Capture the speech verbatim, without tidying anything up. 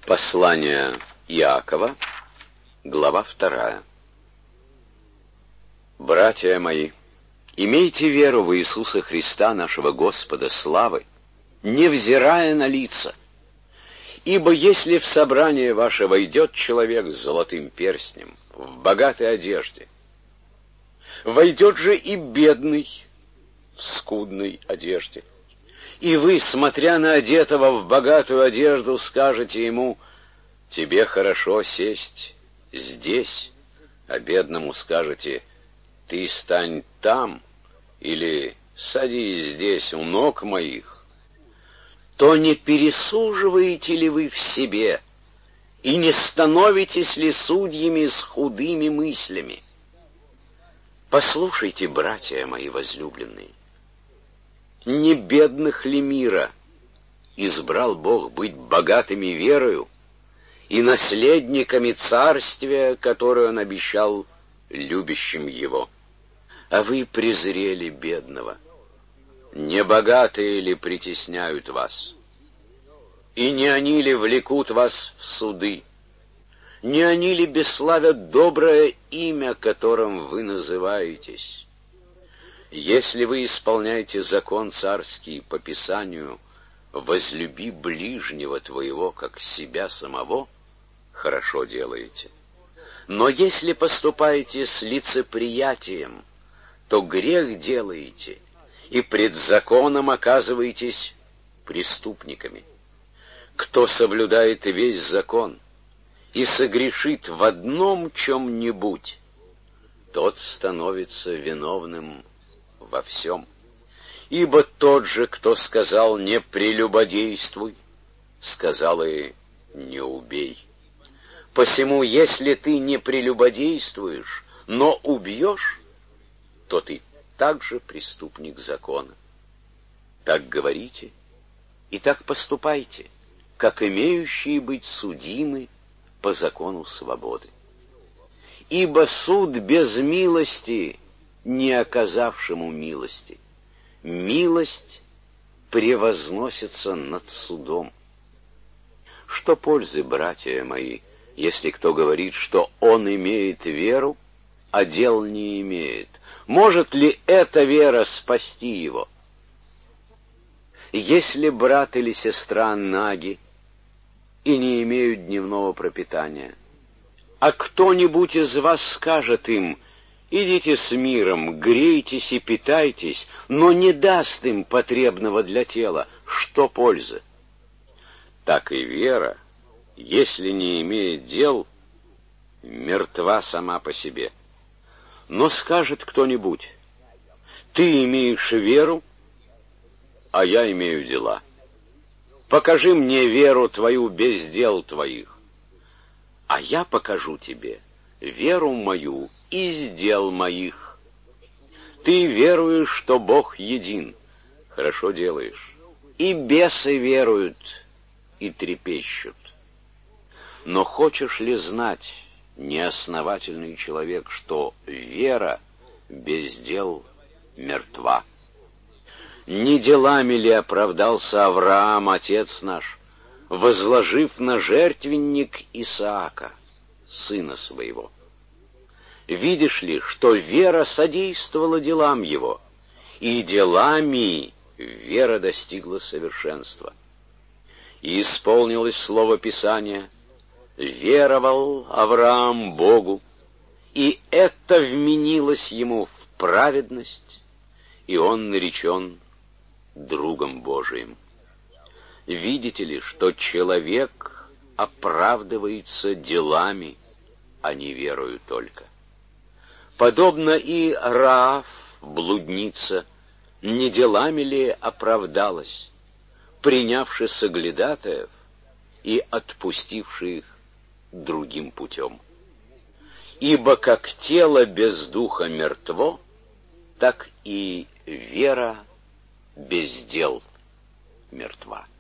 Послание Иакова, глава вторая. Братья мои, имейте веру в Иисуса Христа, нашего Господа славы, невзирая на лица. Ибо если в собрание ваше войдет человек с золотым перстнем, в богатой одежде, войдет же и бедный в скудной одежде, и вы, смотря на одетого в богатую одежду, скажете ему: «Тебе хорошо сесть здесь», а бедному скажете: «Ты стань там», или «Садись здесь у ног моих», то не пересуживаете ли вы в себе и не становитесь ли судьями с худыми мыслями? Послушайте, братья мои возлюбленные, не бедных ли мира избрал Бог быть богатыми верою и наследниками царствия, которое Он обещал любящим Его? А вы презрели бедного. Не богатые ли притесняют вас? И не они ли влекут вас в суды? Не они ли бесславят доброе имя, которым вы называетесь? Если вы исполняете закон царский по Писанию: «Возлюби ближнего твоего, как себя самого», хорошо делаете. Но если поступаете с лицеприятием, то грех делаете, и пред законом оказываетесь преступниками. Кто соблюдает весь закон и согрешит в одном чем-нибудь, тот становится виновным во всем. Ибо тот же, кто сказал «не прелюбодействуй», сказал и «не убей». Посему, если ты не прелюбодействуешь, но убьешь, то ты также преступник закона. Так говорите и так поступайте, как имеющие быть судимы по закону свободы. Ибо суд без милости не оказавшему милости. Милость превозносится над судом. Что пользы, братья мои, если кто говорит, что он имеет веру, а дел не имеет? Может ли эта вера спасти его? Если брат или сестра наги и не имеют дневного пропитания, а кто-нибудь из вас скажет им: «Идите с миром, грейтесь и питайтесь», но не даст им потребного для тела, что пользы? Так и вера, если не имеет дел, мертва сама по себе. Но скажет кто-нибудь: «Ты имеешь веру, а я имею дела. Покажи мне веру твою без дел твоих, а я покажу тебе веру мою из дел моих». Ты веруешь, что Бог един, хорошо делаешь. И бесы веруют и трепещут. Но хочешь ли знать, неосновательный человек, что вера без дел мертва? Не делами ли оправдался Авраам, отец наш, возложив на жертвенник Исаака, сына своего? Видишь ли, что вера содействовала делам его, и делами вера достигла совершенства. И исполнилось слово Писания: «Веровал Авраам Богу, и это вменилось ему в праведность, и он наречен другом Божиим». Видите ли, что человек оправдывается делами, а не верою только. Подобно и Раав, блудница, не делами ли оправдалась, принявши соглядатаев и отпустивши их другим путем? Ибо как тело без духа мертво, так и вера без дел мертва.